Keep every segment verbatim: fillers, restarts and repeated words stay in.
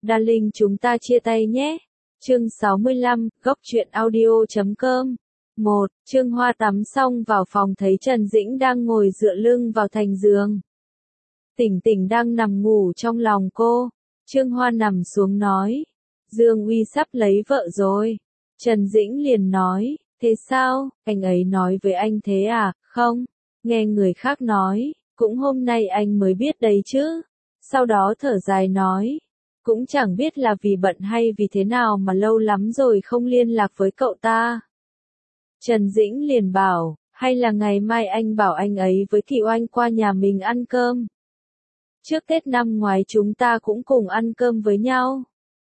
Darling chúng ta chia tay nhé. Chương sáu mươi lăm, góc truyện audio chấm com. một. Trương Hoa tắm xong vào phòng thấy Trần Dĩnh đang ngồi dựa lưng vào thành giường. Tỉnh tỉnh đang nằm ngủ trong lòng cô. Trương Hoa nằm xuống nói. Dương Uy sắp lấy vợ rồi. Trần Dĩnh liền nói. Thế sao, anh ấy nói với anh thế à? Không, nghe người khác nói, cũng hôm nay anh mới biết đấy chứ. Sau đó thở dài nói. Cũng chẳng biết là vì bận hay vì thế nào mà lâu lắm rồi không liên lạc với cậu ta. Trần Dĩnh liền bảo, hay là ngày mai anh bảo anh ấy với Kỳ Oanh qua nhà mình ăn cơm. Trước Tết năm ngoái chúng ta cũng cùng ăn cơm với nhau.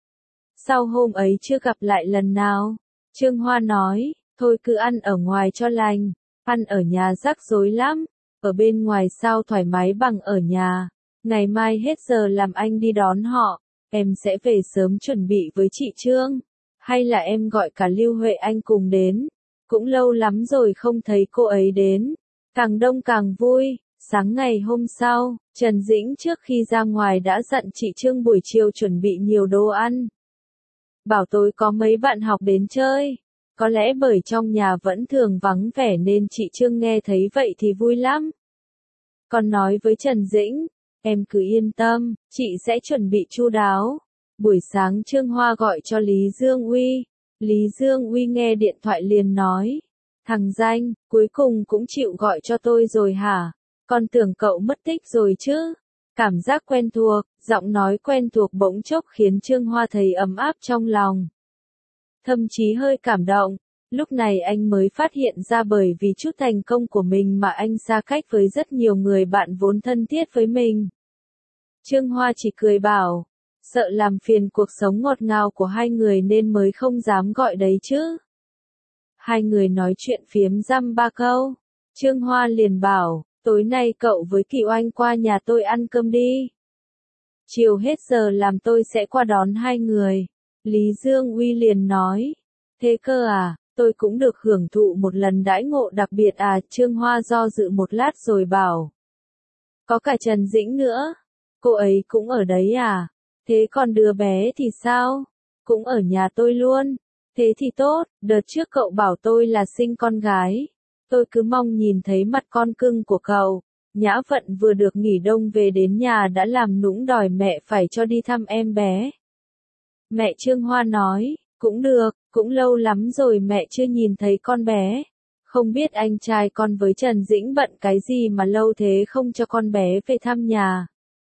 Sau hôm ấy chưa gặp lại lần nào, Trương Hoa nói, thôi cứ ăn ở ngoài cho lành, ăn ở nhà rắc rối lắm, ở bên ngoài sao thoải mái bằng ở nhà. Ngày mai hết giờ làm anh đi đón họ, em sẽ về sớm chuẩn bị với chị Trương, hay là em gọi cả Lưu Huệ Anh cùng đến, cũng lâu lắm rồi không thấy cô ấy đến, càng đông càng vui. Sáng ngày hôm sau, Trần Dĩnh trước khi ra ngoài đã dặn chị Trương buổi chiều chuẩn bị nhiều đồ ăn. Bảo tối có mấy bạn học đến chơi, có lẽ bởi trong nhà vẫn thường vắng vẻ nên chị Trương nghe thấy vậy thì vui lắm. Còn nói với Trần Dĩnh, em cứ yên tâm, chị sẽ chuẩn bị chu đáo. Buổi sáng Trương Hoa gọi cho Lý Dương Uy. Lý Dương Uy nghe điện thoại liền nói, thằng danh, cuối cùng cũng chịu gọi cho tôi rồi hả? Con tưởng cậu mất tích rồi chứ. Cảm giác quen thuộc, giọng nói quen thuộc bỗng chốc khiến Trương Hoa thấy ấm áp trong lòng. Thậm chí hơi cảm động, lúc này anh mới phát hiện ra bởi vì chút thành công của mình mà anh xa cách với rất nhiều người bạn vốn thân thiết với mình. Trương Hoa chỉ cười bảo, sợ làm phiền cuộc sống ngọt ngào của hai người nên mới không dám gọi đấy chứ. Hai người nói chuyện phiếm dăm ba câu, Trương Hoa liền bảo, tối nay cậu với Kỳ Oanh qua nhà tôi ăn cơm đi. Chiều hết giờ làm tôi sẽ qua đón hai người. Lý Dương Uy liền nói, thế cơ à, tôi cũng được hưởng thụ một lần đãi ngộ đặc biệt à. Trương Hoa do dự một lát rồi bảo, có cả Trần Dĩnh nữa, cô ấy cũng ở đấy à, thế còn đứa bé thì sao, cũng ở nhà tôi luôn, thế thì tốt, đợt trước cậu bảo tôi là sinh con gái, tôi cứ mong nhìn thấy mặt con cưng của cậu. Nhã Vận vừa được nghỉ đông về đến nhà đã làm nũng đòi mẹ phải cho đi thăm em bé. Mẹ Trương Hoa nói, cũng được, cũng lâu lắm rồi mẹ chưa nhìn thấy con bé. Không biết anh trai con với Trần Dĩnh bận cái gì mà lâu thế không cho con bé về thăm nhà.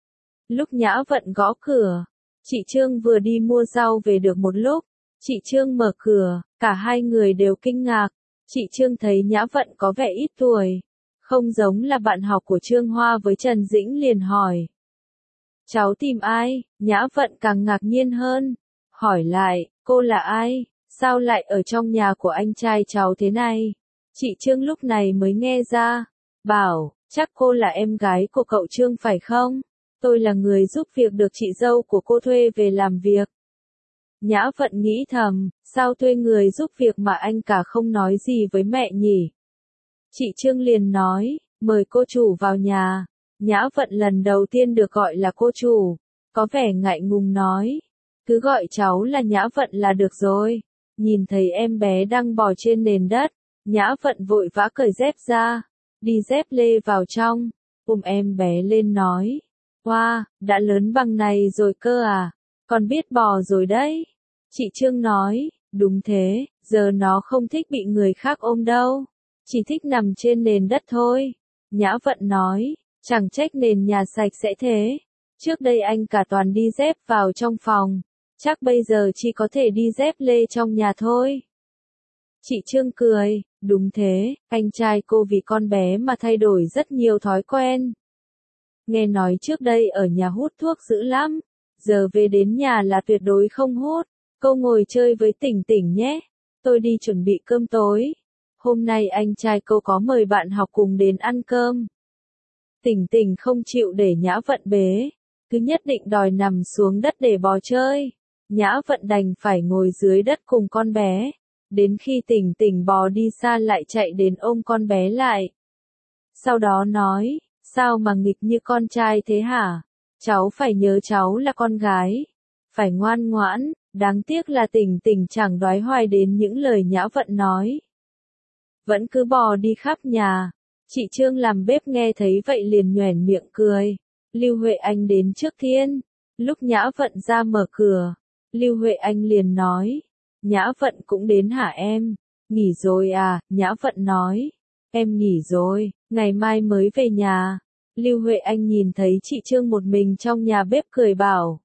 Lúc Nhã Vận gõ cửa, chị Trương vừa đi mua rau về được một lúc, chị Trương mở cửa, cả hai người đều kinh ngạc. Chị Trương thấy Nhã Vận có vẻ ít tuổi, không giống là bạn học của Trương Hoa với Trần Dĩnh liền hỏi. Cháu tìm ai? Nhã Vận càng ngạc nhiên hơn. Hỏi lại, cô là ai? Sao lại ở trong nhà của anh trai cháu thế này? Chị Trương lúc này mới nghe ra. Bảo, chắc cô là em gái của cậu Trương phải không? Tôi là người giúp việc được chị dâu của cô thuê về làm việc. Nhã Vận nghĩ thầm, sao thuê người giúp việc mà anh cả không nói gì với mẹ nhỉ? Chị Trương liền nói, mời cô chủ vào nhà. Nhã Vận lần đầu tiên được gọi là cô chủ, có vẻ ngại ngùng nói, cứ gọi cháu là Nhã Vận là được rồi. Nhìn thấy em bé đang bò trên nền đất, Nhã Vận vội vã cởi dép ra, đi dép lê vào trong, ôm em bé lên nói, wow, đã lớn bằng này rồi cơ à, con biết bò rồi đấy. Chị Trương nói, đúng thế, giờ nó không thích bị người khác ôm đâu, chỉ thích nằm trên nền đất thôi. Nhã Vận nói, chẳng trách nền nhà sạch sẽ thế. Trước đây anh cả toàn đi dép vào trong phòng, chắc bây giờ chỉ có thể đi dép lê trong nhà thôi. Chị Trương cười, đúng thế, anh trai cô vì con bé mà thay đổi rất nhiều thói quen. Nghe nói trước đây ở nhà hút thuốc dữ lắm, giờ về đến nhà là tuyệt đối không hút. Cô ngồi chơi với Tỉnh Tỉnh nhé, tôi đi chuẩn bị cơm tối. Hôm nay anh trai cô có mời bạn học cùng đến ăn cơm. Tỉnh Tỉnh không chịu để Nhã Vận bế, cứ nhất định đòi nằm xuống đất để bò chơi. Nhã Vận đành phải ngồi dưới đất cùng con bé, đến khi Tỉnh Tỉnh bò đi xa lại chạy đến ôm con bé lại. Sau đó nói, sao mà nghịch như con trai thế hả? Cháu phải nhớ cháu là con gái, phải ngoan ngoãn, đáng tiếc là Tình Tình chẳng đoái hoài đến những lời Nhã Vận nói. Vẫn cứ bò đi khắp nhà. Chị Trương làm bếp nghe thấy vậy liền nhoẻn miệng cười. Lưu Huệ Anh đến trước Thiên. Lúc Nhã Vận ra mở cửa, Lưu Huệ Anh liền nói, Nhã Vận cũng đến hả em? Nghỉ rồi à? Nhã Vận nói, em nghỉ rồi, ngày mai mới về nhà. Lưu Huệ Anh nhìn thấy chị Trương một mình trong nhà bếp cười bảo,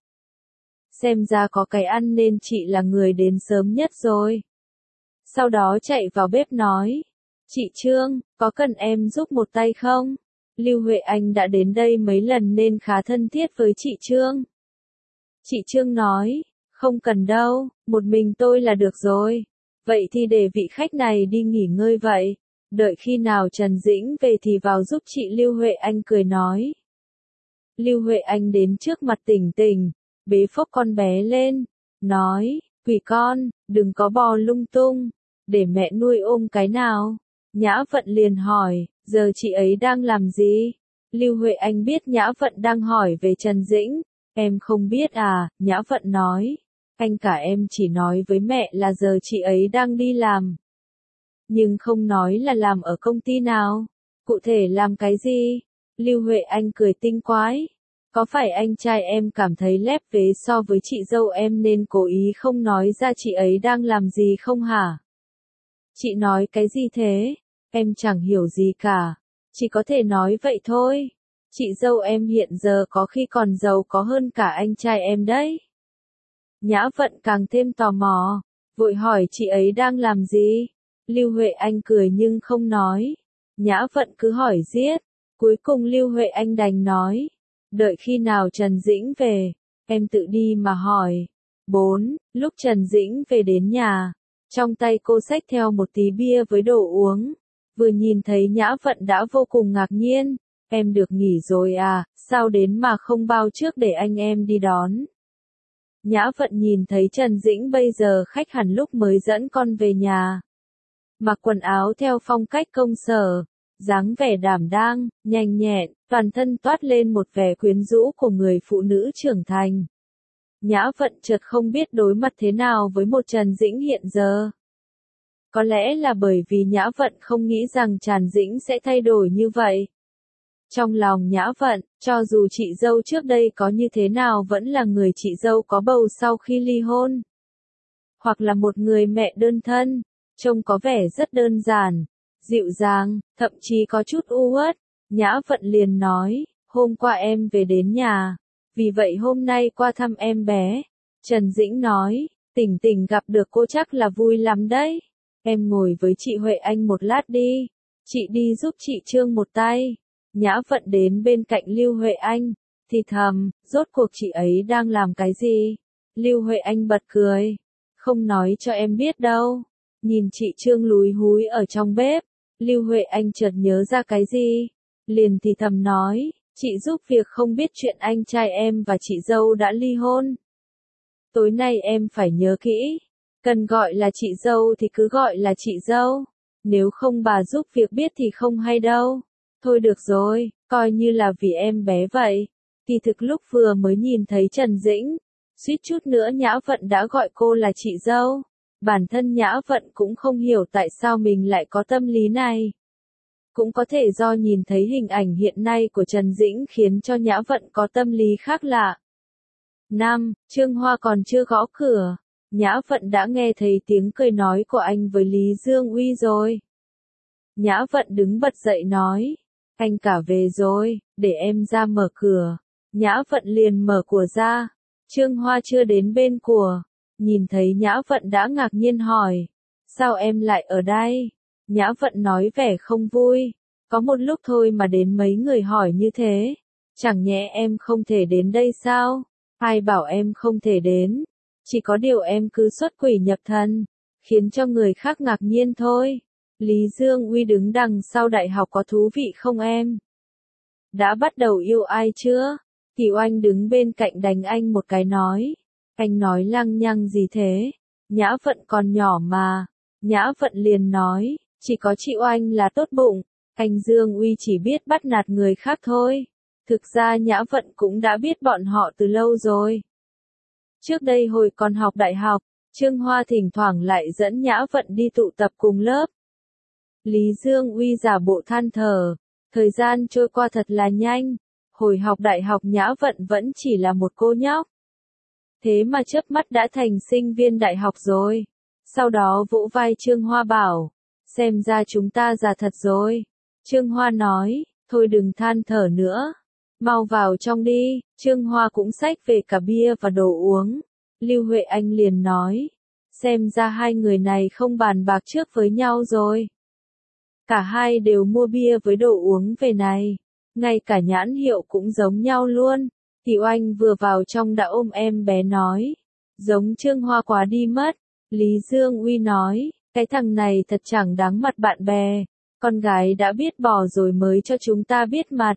xem ra có cái ăn nên chị là người đến sớm nhất rồi. Sau đó chạy vào bếp nói, chị Trương, có cần em giúp một tay không? Lưu Huệ Anh đã đến đây mấy lần nên khá thân thiết với chị Trương. Chị Trương nói, không cần đâu, một mình tôi là được rồi. Vậy thì để vị khách này đi nghỉ ngơi vậy. Đợi khi nào Trần Dĩnh về thì vào giúp chị. Lưu Huệ Anh cười nói. Lưu Huệ Anh đến trước mặt Tình Tình, bế phốc con bé lên, nói, quỷ con, đừng có bò lung tung, để mẹ nuôi ôm cái nào. Nhã Vận liền hỏi, giờ chị ấy đang làm gì? Lưu Huệ Anh biết Nhã Vận đang hỏi về Trần Dĩnh. Em không biết à? Nhã Vận nói, anh cả em chỉ nói với mẹ là giờ chị ấy đang đi làm. Nhưng không nói là làm ở công ty nào. Cụ thể làm cái gì? Lưu Huệ Anh cười tinh quái. Có phải anh trai em cảm thấy lép vế so với chị dâu em nên cố ý không nói ra chị ấy đang làm gì không hả? Chị nói cái gì thế? Em chẳng hiểu gì cả. Chỉ có thể nói vậy thôi. Chị dâu em hiện giờ có khi còn giàu có hơn cả anh trai em đấy. Nhã Vận càng thêm tò mò, vội hỏi chị ấy đang làm gì. Lưu Huệ Anh cười nhưng không nói. Nhã Vận cứ hỏi giết. Cuối cùng Lưu Huệ Anh đành nói, đợi khi nào Trần Dĩnh về, em tự đi mà hỏi. bốn. Lúc Trần Dĩnh về đến nhà, trong tay cô xách theo một tí bia với đồ uống. Vừa nhìn thấy Nhã Vận đã vô cùng ngạc nhiên. Em được nghỉ rồi à, sao đến mà không bao trước để anh em đi đón. Nhã Vận nhìn thấy Trần Dĩnh bây giờ khách hẳn lúc mới dẫn con về nhà. Mặc quần áo theo phong cách công sở, dáng vẻ đảm đang, nhanh nhẹn, toàn thân toát lên một vẻ quyến rũ của người phụ nữ trưởng thành. Nhã Vận chợt không biết đối mặt thế nào với một Trần Dĩnh hiện giờ. Có lẽ là bởi vì Nhã Vận không nghĩ rằng Trần Dĩnh sẽ thay đổi như vậy. Trong lòng Nhã Vận, cho dù chị dâu trước đây có như thế nào vẫn là người chị dâu có bầu sau khi ly hôn. Hoặc là một người mẹ đơn thân, trông có vẻ rất đơn giản, dịu dàng, thậm chí có chút u uất. Nhã Vận liền nói, hôm qua em về đến nhà, vì vậy hôm nay qua thăm em bé. Trần Dĩnh nói, Tình Tình gặp được cô chắc là vui lắm đấy. Em ngồi với chị Huệ Anh một lát đi, chị đi giúp chị Trương một tay. Nhã Vận đến bên cạnh Lưu Huệ Anh, thì thầm, rốt cuộc chị ấy đang làm cái gì? Lưu Huệ Anh bật cười, không nói cho em biết đâu. Nhìn chị Trương lúi húi ở trong bếp, Lưu Huệ Anh chợt nhớ ra cái gì, liền thì thầm nói, chị giúp việc không biết chuyện anh trai em và chị dâu đã ly hôn. Tối nay em phải nhớ kỹ, cần gọi là chị dâu thì cứ gọi là chị dâu, nếu không bà giúp việc biết thì không hay đâu. Thôi được rồi, coi như là vì em bé vậy. Kỳ thực lúc vừa mới nhìn thấy Trần Dĩnh, suýt chút nữa Nhã Vận đã gọi cô là chị dâu. Bản thân Nhã Vận cũng không hiểu tại sao mình lại có tâm lý này. Cũng có thể do nhìn thấy hình ảnh hiện nay của Trần Dĩnh khiến cho Nhã Vận có tâm lý khác lạ. năm. Trương Hoa còn chưa gõ cửa, Nhã Vận đã nghe thấy tiếng cười nói của anh với Lý Dương Uy rồi. Nhã Vận đứng bật dậy nói, anh cả về rồi, để em ra mở cửa. Nhã Vận liền mở cửa ra. Trương Hoa chưa đến bên cửa, nhìn thấy Nhã Vận đã ngạc nhiên hỏi, sao em lại ở đây? Nhã Vận nói vẻ không vui, có một lúc thôi mà đến mấy người hỏi như thế, chẳng nhẽ em không thể đến đây sao? Ai bảo em không thể đến, chỉ có điều em cứ xuất quỷ nhập thần, khiến cho người khác ngạc nhiên thôi. Lý Dương Uy đứng đằng sau đại học có thú vị không em? Đã bắt đầu yêu ai chưa? Tiểu Anh đứng bên cạnh đánh anh một cái nói. Anh nói lăng nhăng gì thế? Nhã Vận còn nhỏ mà. Nhã Vận liền nói, chỉ có chị Oanh là tốt bụng. Anh Dương Uy chỉ biết bắt nạt người khác thôi. Thực ra Nhã Vận cũng đã biết bọn họ từ lâu rồi. Trước đây hồi còn học đại học, Trương Hoa thỉnh thoảng lại dẫn Nhã Vận đi tụ tập cùng lớp. Lý Dương Uy giả bộ than thở, thời gian trôi qua thật là nhanh, hồi học đại học Nhã Vận vẫn chỉ là một cô nhóc. Thế mà chớp mắt đã thành sinh viên đại học rồi. Sau đó vỗ vai Trương Hoa bảo, xem ra chúng ta già thật rồi. Trương Hoa nói, thôi đừng than thở nữa, mau vào trong đi. Trương Hoa cũng xách về cả bia và đồ uống. Lưu Huệ Anh liền nói, xem ra hai người này không bàn bạc trước với nhau rồi. Cả hai đều mua bia với đồ uống về này, ngay cả nhãn hiệu cũng giống nhau luôn. Tiểu Anh vừa vào trong đã ôm em bé nói, giống Trương Hoa quá đi mất. Lý Dương Uy nói, cái thằng này thật chẳng đáng mặt bạn bè, con gái đã biết bỏ rồi mới cho chúng ta biết mặt.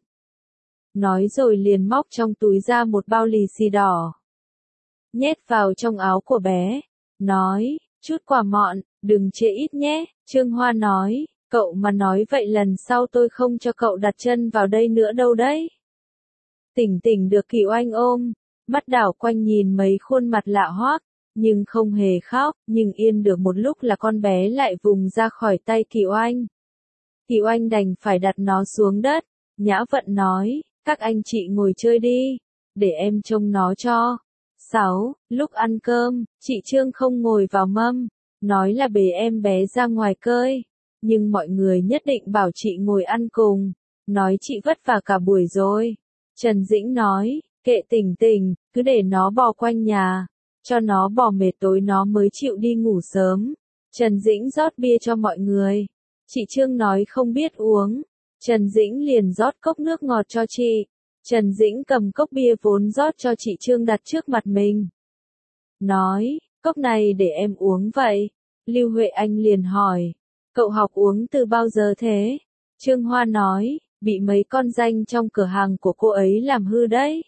Nói rồi liền móc trong túi ra một bao lì xì đỏ, nhét vào trong áo của bé, nói, chút quả mọn, đừng chê ít nhé. Trương Hoa nói, cậu mà nói vậy lần sau tôi không cho cậu đặt chân vào đây nữa đâu đấy. Tỉnh tỉnh được Kiều Anh ôm, mắt đảo quanh nhìn mấy khuôn mặt lạ hoắc, nhưng không hề khóc, nhưng yên được một lúc là con bé lại vùng ra khỏi tay Kiều Anh. Kiều Anh đành phải đặt nó xuống đất. Nhã Vận nói, các anh chị ngồi chơi đi, để em trông nó cho. sáu. Lúc ăn cơm, chị Trương không ngồi vào mâm, nói là bế em bé ra ngoài cơi, nhưng mọi người nhất định bảo chị ngồi ăn cùng, nói chị vất vả cả buổi rồi. Trần Dĩnh nói, kệ Tỉnh Tỉnh, cứ để nó bò quanh nhà, cho nó bò mệt tối nó mới chịu đi ngủ sớm. Trần Dĩnh rót bia cho mọi người. Chị Trương nói không biết uống, Trần Dĩnh liền rót cốc nước ngọt cho chị. Trần Dĩnh cầm cốc bia vốn rót cho chị Trương đặt trước mặt mình, nói, cốc này để em uống vậy. Lưu Huệ Anh liền hỏi, cậu học uống từ bao giờ thế? Trương Hoa nói, bị mấy con danh trong cửa hàng của cô ấy làm hư đấy.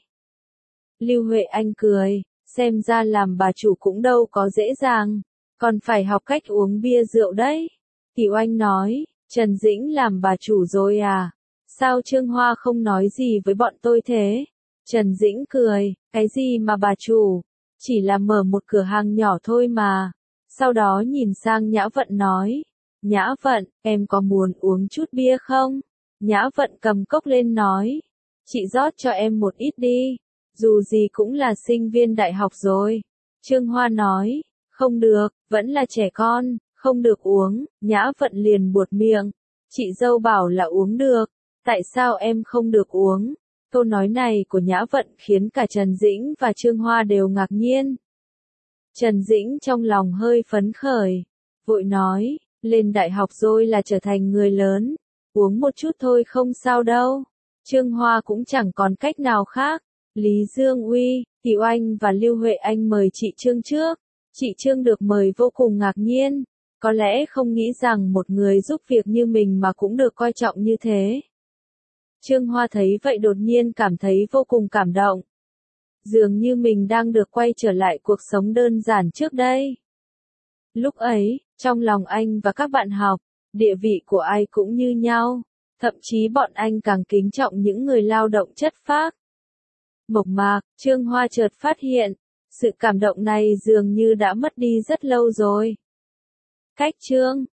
Lưu Huệ Anh cười, xem ra làm bà chủ cũng đâu có dễ dàng, còn phải học cách uống bia rượu đấy. Kiều Anh nói, Trần Dĩnh làm bà chủ rồi à? Sao Trương Hoa không nói gì với bọn tôi thế? Trần Dĩnh cười, cái gì mà bà chủ? Chỉ là mở một cửa hàng nhỏ thôi mà. Sau đó nhìn sang Nhã Vận nói, Nhã Vận, em có muốn uống chút bia không? Nhã Vận cầm cốc lên nói, chị rót cho em một ít đi, dù gì cũng là sinh viên đại học rồi. Trương Hoa nói, không được, vẫn là trẻ con, không được uống. Nhã Vận liền buột miệng, chị dâu bảo là uống được, tại sao em không được uống? Câu nói này của Nhã Vận khiến cả Trần Dĩnh và Trương Hoa đều ngạc nhiên. Trần Dĩnh trong lòng hơi phấn khởi, vội nói, lên đại học rồi là trở thành người lớn, uống một chút thôi không sao đâu. Trương Hoa cũng chẳng còn cách nào khác. Lý Dương Uy, Kiều Anh và Lưu Huệ Anh mời chị Trương trước. Chị Trương được mời vô cùng ngạc nhiên, có lẽ không nghĩ rằng một người giúp việc như mình mà cũng được coi trọng như thế. Trương Hoa thấy vậy đột nhiên cảm thấy vô cùng cảm động. Dường như mình đang được quay trở lại cuộc sống đơn giản trước đây. Lúc ấy, trong lòng anh và các bạn học, địa vị của ai cũng như nhau, thậm chí bọn anh càng kính trọng những người lao động chất phác. Mộc mạc, Trương Hoa chợt phát hiện, sự cảm động này dường như đã mất đi rất lâu rồi. Cách Trương